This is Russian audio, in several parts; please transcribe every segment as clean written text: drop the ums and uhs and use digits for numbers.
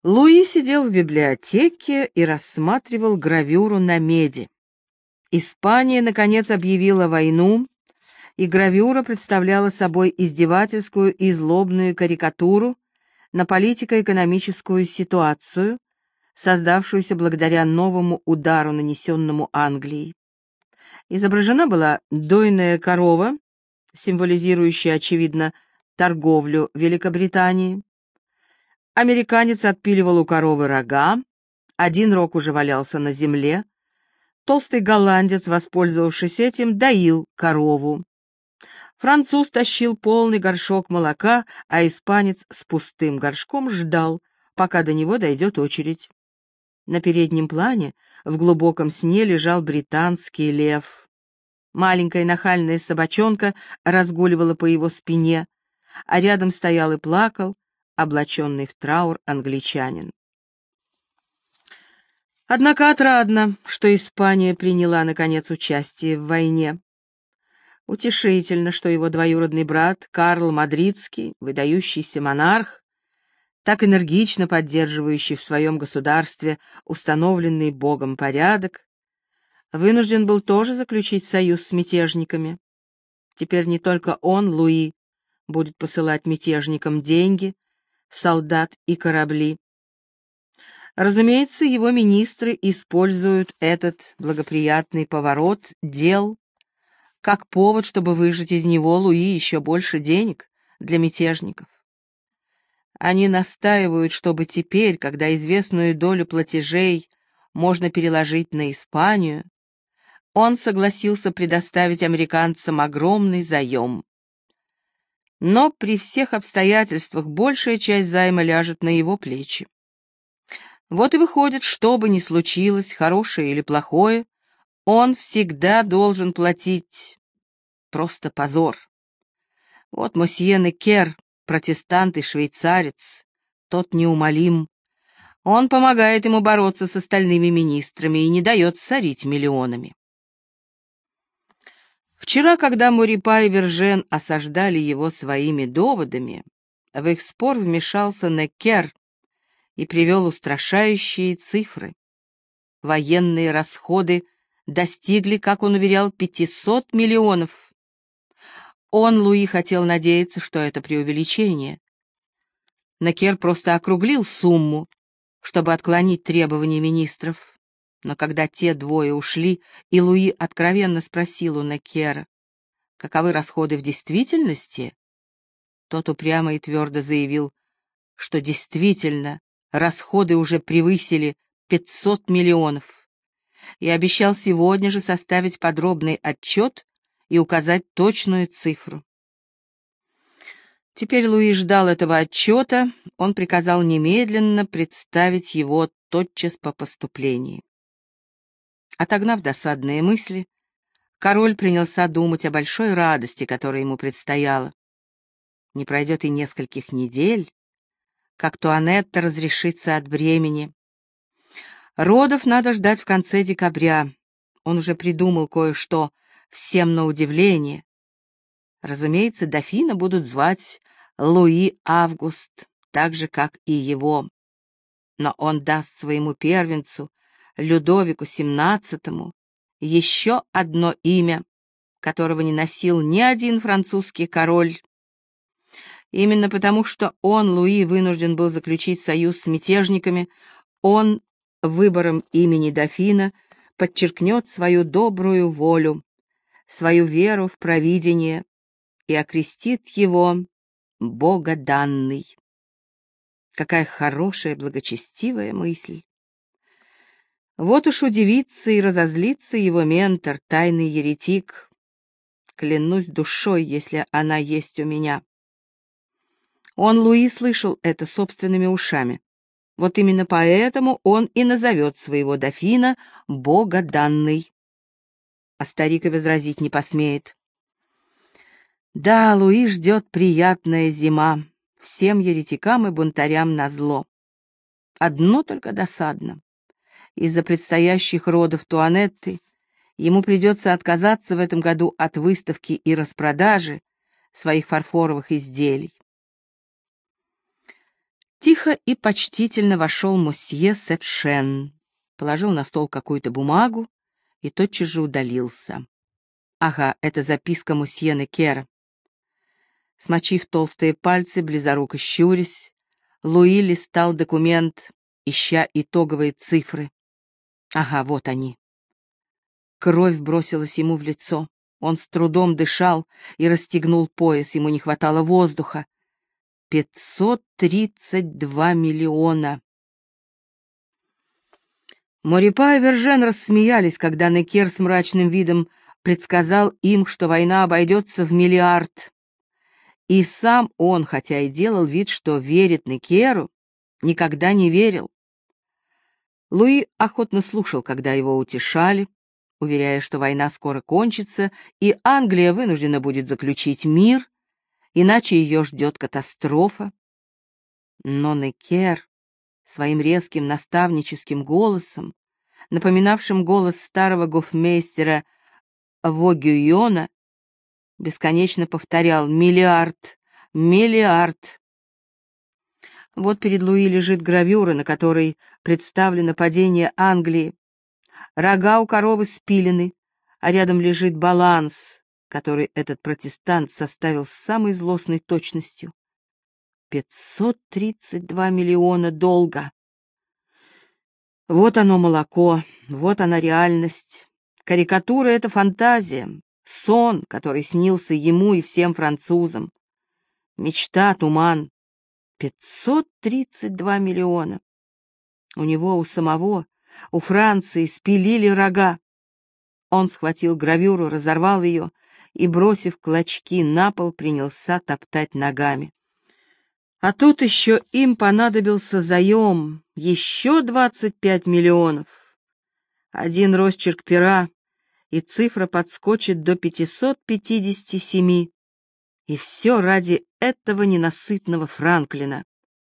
Луи сидел в библиотеке и рассматривал гравюру на меди. Испания, наконец, объявила войну, и гравюра представляла собой издевательскую и злобную карикатуру на политико-экономическую ситуацию, создавшуюся благодаря новому удару, нанесенному Англией. Изображена была дойная корова, символизирующая, очевидно, торговлю Великобритании. Американец отпиливал у коровы рога, один рог уже валялся на земле. Толстый голландец, воспользовавшись этим, доил корову. Француз тащил полный горшок молока, а испанец с пустым горшком ждал, пока до него дойдет очередь. На переднем плане в глубоком сне лежал британский лев. Маленькая нахальная собачонка разгуливала по его спине, а рядом стоял и плакал облаченный в траур англичанин. Однако отрадно, что Испания приняла, наконец, участие в войне. Утешительно, что его двоюродный брат Карл Мадридский, выдающийся монарх, так энергично поддерживающий в своем государстве установленный Богом порядок, вынужден был тоже заключить союз с мятежниками. Теперь не только он, Луи, будет посылать мятежникам деньги, солдат и корабли. Разумеется, его министры используют этот благоприятный поворот дел как повод, чтобы выжать из него, Луи, еще больше денег для мятежников. Они настаивают, чтобы теперь, когда известную долю платежей можно переложить на Испанию, он согласился предоставить американцам огромный заем. Но при всех обстоятельствах большая часть займа ляжет на его плечи. Вот и выходит, что бы ни случилось, хорошее или плохое, он всегда должен платить. Просто позор. Вот мосье Некер, протестант и швейцарец, тот неумолим. Он помогает ему бороться с остальными министрами и не дает сорить миллионами. Вчера, когда Морипа и Вержен осаждали его своими доводами, в их спор вмешался Некер и привел устрашающие цифры. Военные расходы достигли, как он уверял, 500 миллионов. Он, Луи, хотел надеяться, что это преувеличение. Некер просто округлил сумму, чтобы отклонить требования министров. Но когда те двое ушли, и Луи откровенно спросил у Некера, каковы расходы в действительности, тот упрямо и твердо заявил, что действительно расходы уже превысили 500 миллионов, и обещал сегодня же составить подробный отчет и указать точную цифру. Теперь Луи ждал этого отчета, он приказал немедленно представить его тотчас по поступлении. Отогнав досадные мысли, король принялся думать о большой радости, которая ему предстояла. Не пройдет и нескольких недель, как Туанетта разрешится от бремени. Родов надо ждать в конце декабря. Он уже придумал кое-что, всем на удивление. Разумеется, дофина будут звать Луи Август, так же, как и его. Но он даст своему первенцу, Людовику XVII, еще одно имя, которого не носил ни один французский король. Именно потому, что он, Луи, вынужден был заключить союз с мятежниками, он выбором имени дофина подчеркнет свою добрую волю, свою веру в провидение и окрестит его Богоданный. Какая хорошая, благочестивая мысль! Вот уж удивится и разозлится его ментор, тайный еретик. Клянусь душой, если она есть у меня. Он, Луи, слышал это собственными ушами. Вот именно поэтому он и назовет своего дофина Богоданный. А старик и возразить не посмеет. Да, Луи ждет приятная зима, всем еретикам и бунтарям назло. Одно только досадно. Из-за предстоящих родов Туанетты ему придется отказаться в этом году от выставки и распродажи своих фарфоровых изделий. Тихо и почтительно вошел мосье Сет-Шен, положил на стол какую-то бумагу и тотчас же удалился. Ага, это записка мосье Некера. Смочив толстые пальцы, близоруко щурясь, Луи листал документ, ища итоговые цифры. Ага, вот они. Кровь бросилась ему в лицо. Он с трудом дышал и расстегнул пояс, ему не хватало воздуха. 532 миллиона. Морепа и Вержен рассмеялись, когда Некер с мрачным видом предсказал им, что война обойдется в миллиард. И сам он, хотя и делал вид, что верит Некеру, никогда не верил. Луи охотно слушал, когда его утешали, уверяя, что война скоро кончится, и Англия вынуждена будет заключить мир, иначе ее ждет катастрофа. Но Некер своим резким наставническим голосом, напоминавшим голос старого гофмейстера Вогюйона, бесконечно повторял: «Миллиард! Миллиард!» Вот перед Луи лежит гравюра, на которой представлено падение Англии. Рога у коровы спилены, а рядом лежит баланс, который этот протестант составил с самой злостной точностью. 532 миллиона долга. Вот оно молоко, вот она реальность. Карикатура — это фантазия, сон, который снился ему и всем французам. Мечта, туман. 532 миллиона. У него, у самого, у Франции спилили рога. Он схватил гравюру, разорвал ее и, бросив клочки на пол, принялся топтать ногами. А тут еще им понадобился заем, еще 25 миллионов. Один росчерк пера, и цифра подскочит до 557. И все ради этого ненасытного Франклина.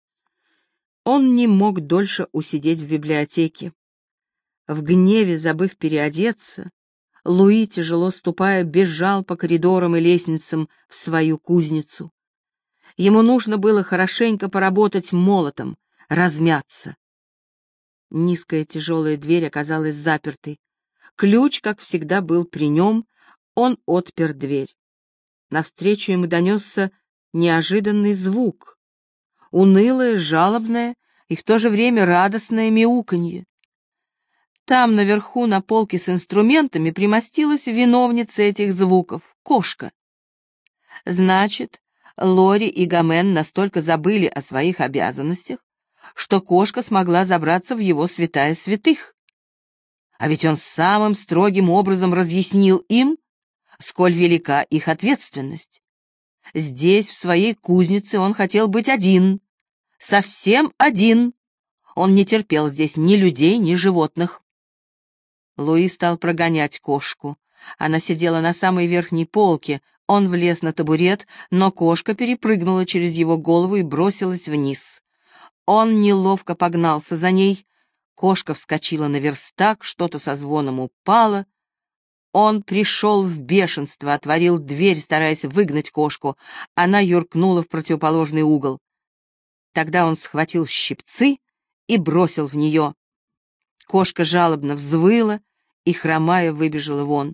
Он не мог дольше усидеть в библиотеке. В гневе, забыв переодеться, Луи, тяжело ступая, бежал по коридорам и лестницам в свою кузницу. Ему нужно было хорошенько поработать молотом, размяться. Низкая тяжелая дверь оказалась запертой. Ключ, как всегда, был при нем, он отпер дверь. Навстречу ему донесся неожиданный звук, унылое, жалобное и в то же время радостное мяуканье. Там, наверху, на полке с инструментами, примостилась виновница этих звуков — кошка. Значит, Лори и Гомен настолько забыли о своих обязанностях, что кошка смогла забраться в его святая святых. А ведь он самым строгим образом разъяснил им, сколь велика их ответственность. Здесь, в своей кузнице, он хотел быть один, совсем один. Он не терпел здесь ни людей, ни животных. Луи стал прогонять кошку. Она сидела на самой верхней полке, он влез на табурет, но кошка перепрыгнула через его голову и бросилась вниз. Он неловко погнался за ней. Кошка вскочила на верстак, что-то со звоном упало. Он пришел в бешенство, отворил дверь, стараясь выгнать кошку. Она юркнула в противоположный угол. Тогда он схватил щипцы и бросил в нее. Кошка жалобно взвыла и, хромая, выбежала вон.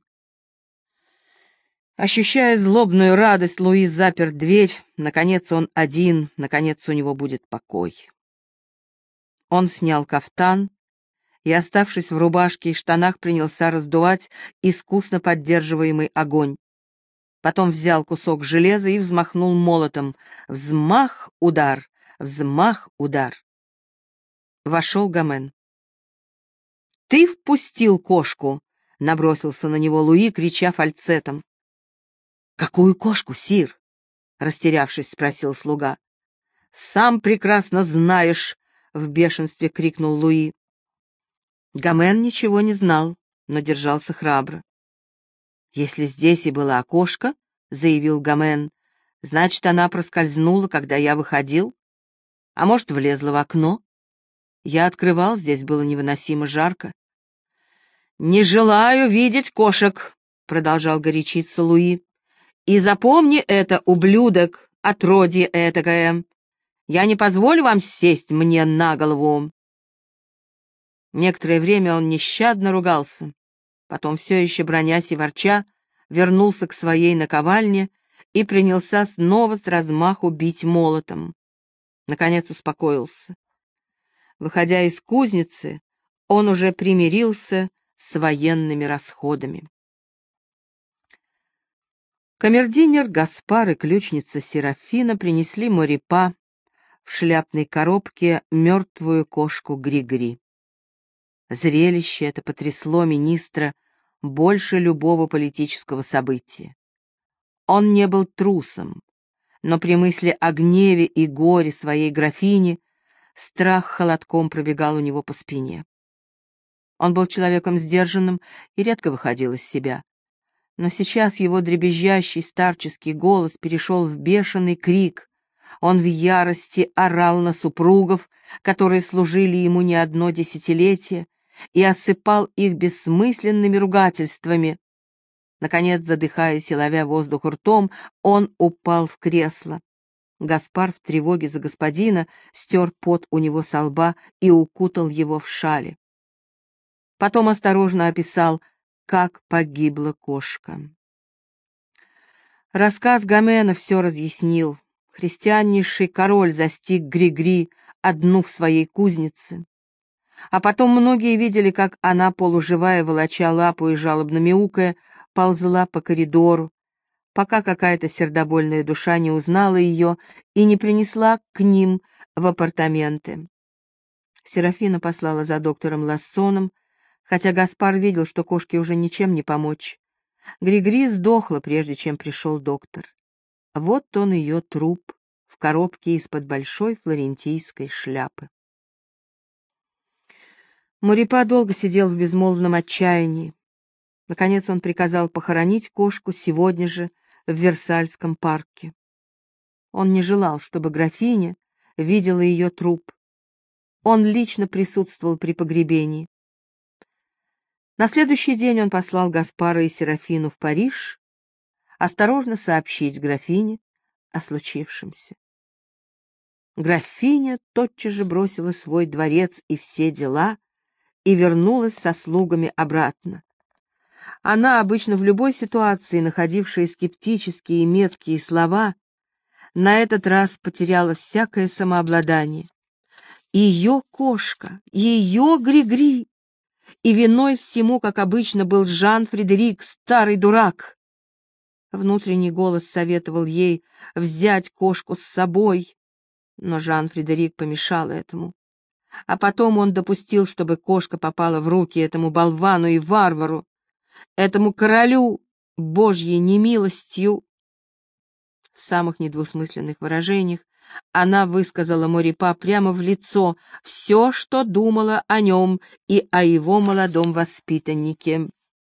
Ощущая злобную радость, Луи запер дверь. Наконец он один, наконец у него будет покой. Он снял кафтан и, оставшись в рубашке и штанах, принялся раздувать искусно поддерживаемый огонь. Потом взял кусок железа и взмахнул молотом. Взмах, удар, взмах, удар. Вошел Гомен. «Ты впустил кошку!» — набросился на него Луи, крича фальцетом. «Какую кошку, сир?» — растерявшись, спросил слуга. «Сам прекрасно знаешь!» — в бешенстве крикнул Луи. Гомен ничего не знал, но держался храбро. «Если здесь и была кошка, — заявил Гомен, — значит, она проскользнула, когда я выходил, а может, влезла в окно. Я открывал, здесь было невыносимо жарко». «Не желаю видеть кошек!» — продолжал горячиться Луи. «И запомни это, ублюдок, отродье этакое! Я не позволю вам сесть мне на голову!» Некоторое время он нещадно ругался, потом, все еще бронясь и ворча, вернулся к своей наковальне и принялся снова с размаху бить молотом. Наконец успокоился. Выходя из кузницы, он уже примирился с военными расходами. Камердинер Гаспар и ключница Серафина принесли Морипа в шляпной коробке мертвую кошку Гри-Гри. Зрелище это потрясло министра больше любого политического события. Он не был трусом, но при мысли о гневе и горе своей графини страх холодком пробегал у него по спине. Он был человеком сдержанным и редко выходил из себя. Но сейчас его дребезжащий старческий голос перешел в бешеный крик. Он в ярости орал на супругов, которые служили ему не одно десятилетие, и осыпал их бессмысленными ругательствами. Наконец, задыхаясь и ловя воздух ртом, он упал в кресло. Гаспар в тревоге за господина стер пот у него со лба и укутал его в шали. Потом осторожно описал, как погибла кошка. Рассказ Гомена все разъяснил. Христианнейший король застиг Гри-Гри одну в своей кузнице. А потом многие видели, как она, полуживая, волоча лапу и жалобно мяукая, ползла по коридору, пока какая-то сердобольная душа не узнала ее и не принесла к ним в апартаменты. Серафина послала за доктором Лассоном, хотя Гаспар видел, что кошке уже ничем не помочь. Гри-Гри сдохла, прежде чем пришел доктор. Вот он ее труп в коробке из-под большой флорентийской шляпы. Морипа долго сидел в безмолвном отчаянии. Наконец он приказал похоронить кошку сегодня же в Версальском парке. Он не желал, чтобы графиня видела ее труп. Он лично присутствовал при погребении. На следующий день он послал Гаспара и Серафину в Париж осторожно сообщить графине о случившемся. Графиня тотчас же бросила свой дворец и все дела и вернулась со слугами обратно. Она, обычно в любой ситуации находившая скептические и меткие слова, на этот раз потеряла всякое самообладание. Ее кошка, ее Гри-Гри, и виной всему, как обычно, был Жан-Фредерик, старый дурак. Внутренний голос советовал ей взять кошку с собой, но Жан-Фредерик помешал этому. А потом он допустил, чтобы кошка попала в руки этому болвану и варвару, этому королю Божьей немилостью. В самых недвусмысленных выражениях она высказала Морипа прямо в лицо все, что думала о нем и о его молодом воспитаннике.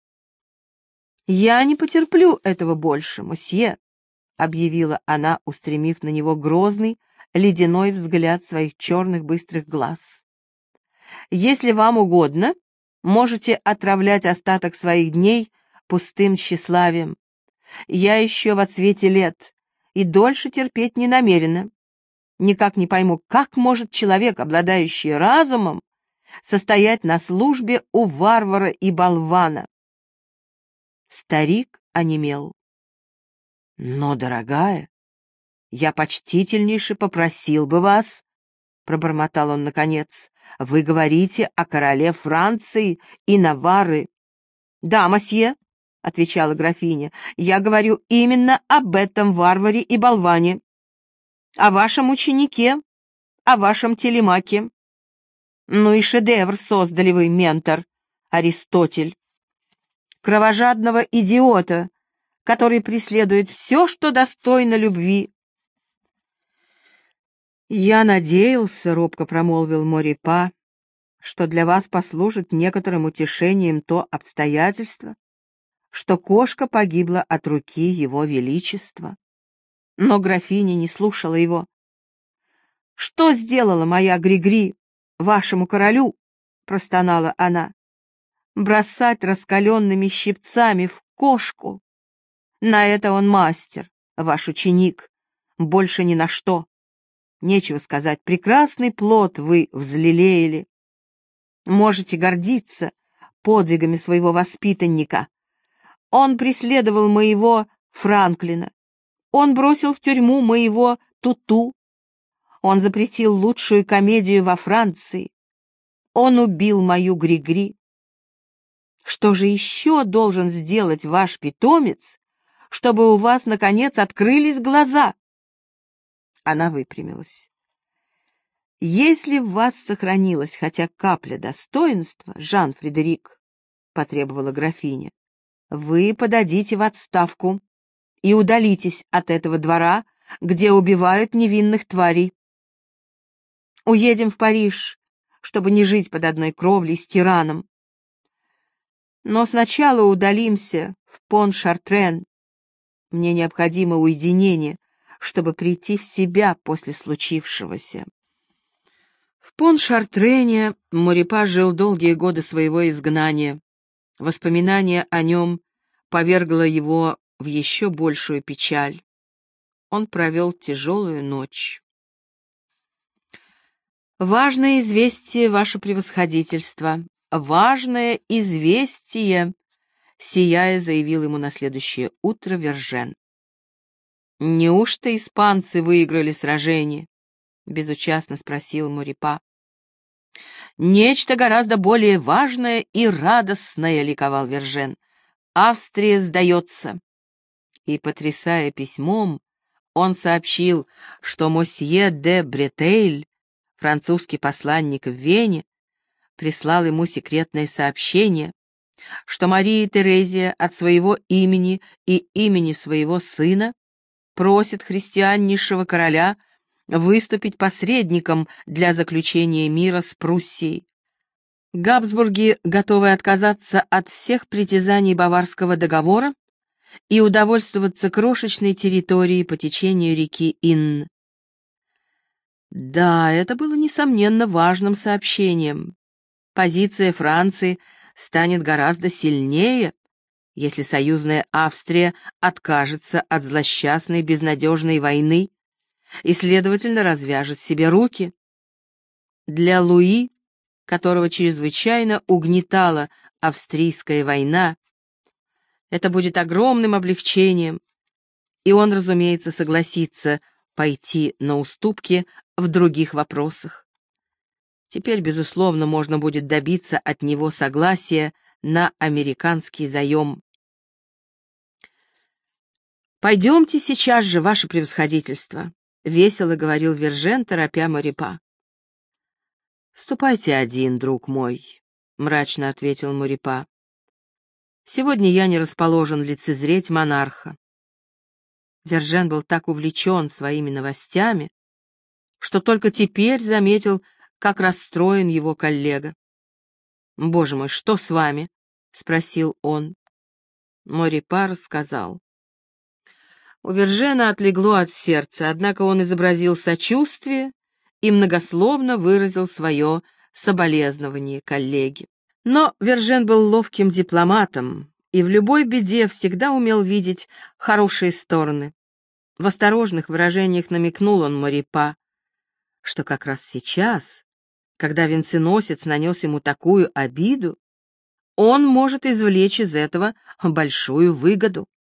«Я не потерплю этого больше, мосье», — объявила она, устремив на него грозный, ледяной взгляд своих черных быстрых глаз. «Если вам угодно, можете отравлять остаток своих дней пустым тщеславием. Я еще во цвете лет и дольше терпеть не намерена. Никак не пойму, как может человек, обладающий разумом, состоять на службе у варвара и болвана». Старик онемел. «Но, дорогая, я почтительнейше попросил бы вас, — пробормотал он наконец, — вы говорите о короле Франции и Наварры». «Да, мосье, — отвечала графиня, — я говорю именно об этом варваре и болване, о вашем ученике, о вашем телемаке. Ну и шедевр создали вы, ментор, Аристотель. Кровожадного идиота, который преследует все, что достойно любви». «Я надеялся, — робко промолвил Морипа, — что для вас послужит некоторым утешением то обстоятельство, что кошка погибла от руки его величества». Но графиня не слушала его. «Что сделала моя Гри-Гри вашему королю?» — простонала она. «Бросать раскаленными щипцами в кошку? На это он мастер, ваш ученик, больше ни на что. Нечего сказать, прекрасный плод вы взлелеяли. Можете гордиться подвигами своего воспитанника. Он преследовал моего Франклина. Он бросил в тюрьму моего Туту. Он запретил лучшую комедию во Франции. Он убил мою Гри-Гри. Что же еще должен сделать ваш питомец, чтобы у вас, наконец, открылись глаза?» Она выпрямилась. «Если в вас сохранилась хотя капля достоинства, Жан-Фредерик, — потребовала графиня, — вы подадите в отставку и удалитесь от этого двора, где убивают невинных тварей. Уедем в Париж, чтобы не жить под одной кровлей с тираном. Но сначала удалимся в Пон-Шартрен. Мне необходимо уединение, чтобы прийти в себя после случившегося». В Пон-Шартрене Морепа жил долгие годы своего изгнания. Воспоминание о нем повергло его в еще большую печаль. Он провел тяжелую ночь. «Важное известие, ваше превосходительство! Важное известие!» — сияя, заявил ему на следующее утро Вержен. «Неужто испанцы выиграли сражение?» — безучастно спросил Морепа. «Нечто гораздо более важное и радостное», — ликовал Вержен. «Австрия сдается». И, потрясая письмом, он сообщил, что мосье де Бретейль, французский посланник в Вене, прислал ему секретное сообщение, что Мария Терезия от своего имени и имени своего сына просит христианнейшего короля выступить посредником для заключения мира с Пруссией. Габсбурги готовы отказаться от всех притязаний Баварского договора и удовольствоваться крошечной территорией по течению реки Инн. Да, это было, несомненно, важным сообщением. Позиция Франции станет гораздо сильнее, если союзная Австрия откажется от злосчастной безнадежной войны и, следовательно, развяжет себе руки. Для Луи, которого чрезвычайно угнетала австрийская война, это будет огромным облегчением, и он, разумеется, согласится пойти на уступки в других вопросах. Теперь, безусловно, можно будет добиться от него согласия на американский заем. «Пойдемте сейчас же, ваше превосходительство», — весело говорил Вержен, торопя Морепа. «Ступайте один, друг мой», — мрачно ответил Морепа. «Сегодня я не расположен лицезреть монарха». Вержен был так увлечен своими новостями, что только теперь заметил, как расстроен его коллега. «Боже мой, что с вами?» — спросил он. Морепа рассказал. У Вержена отлегло от сердца, однако он изобразил сочувствие и многословно выразил свое соболезнование коллеге. Но Вержен был ловким дипломатом и в любой беде всегда умел видеть хорошие стороны. В осторожных выражениях намекнул он Морепа, что как раз сейчас, когда венценосец нанес ему такую обиду, он может извлечь из этого большую выгоду.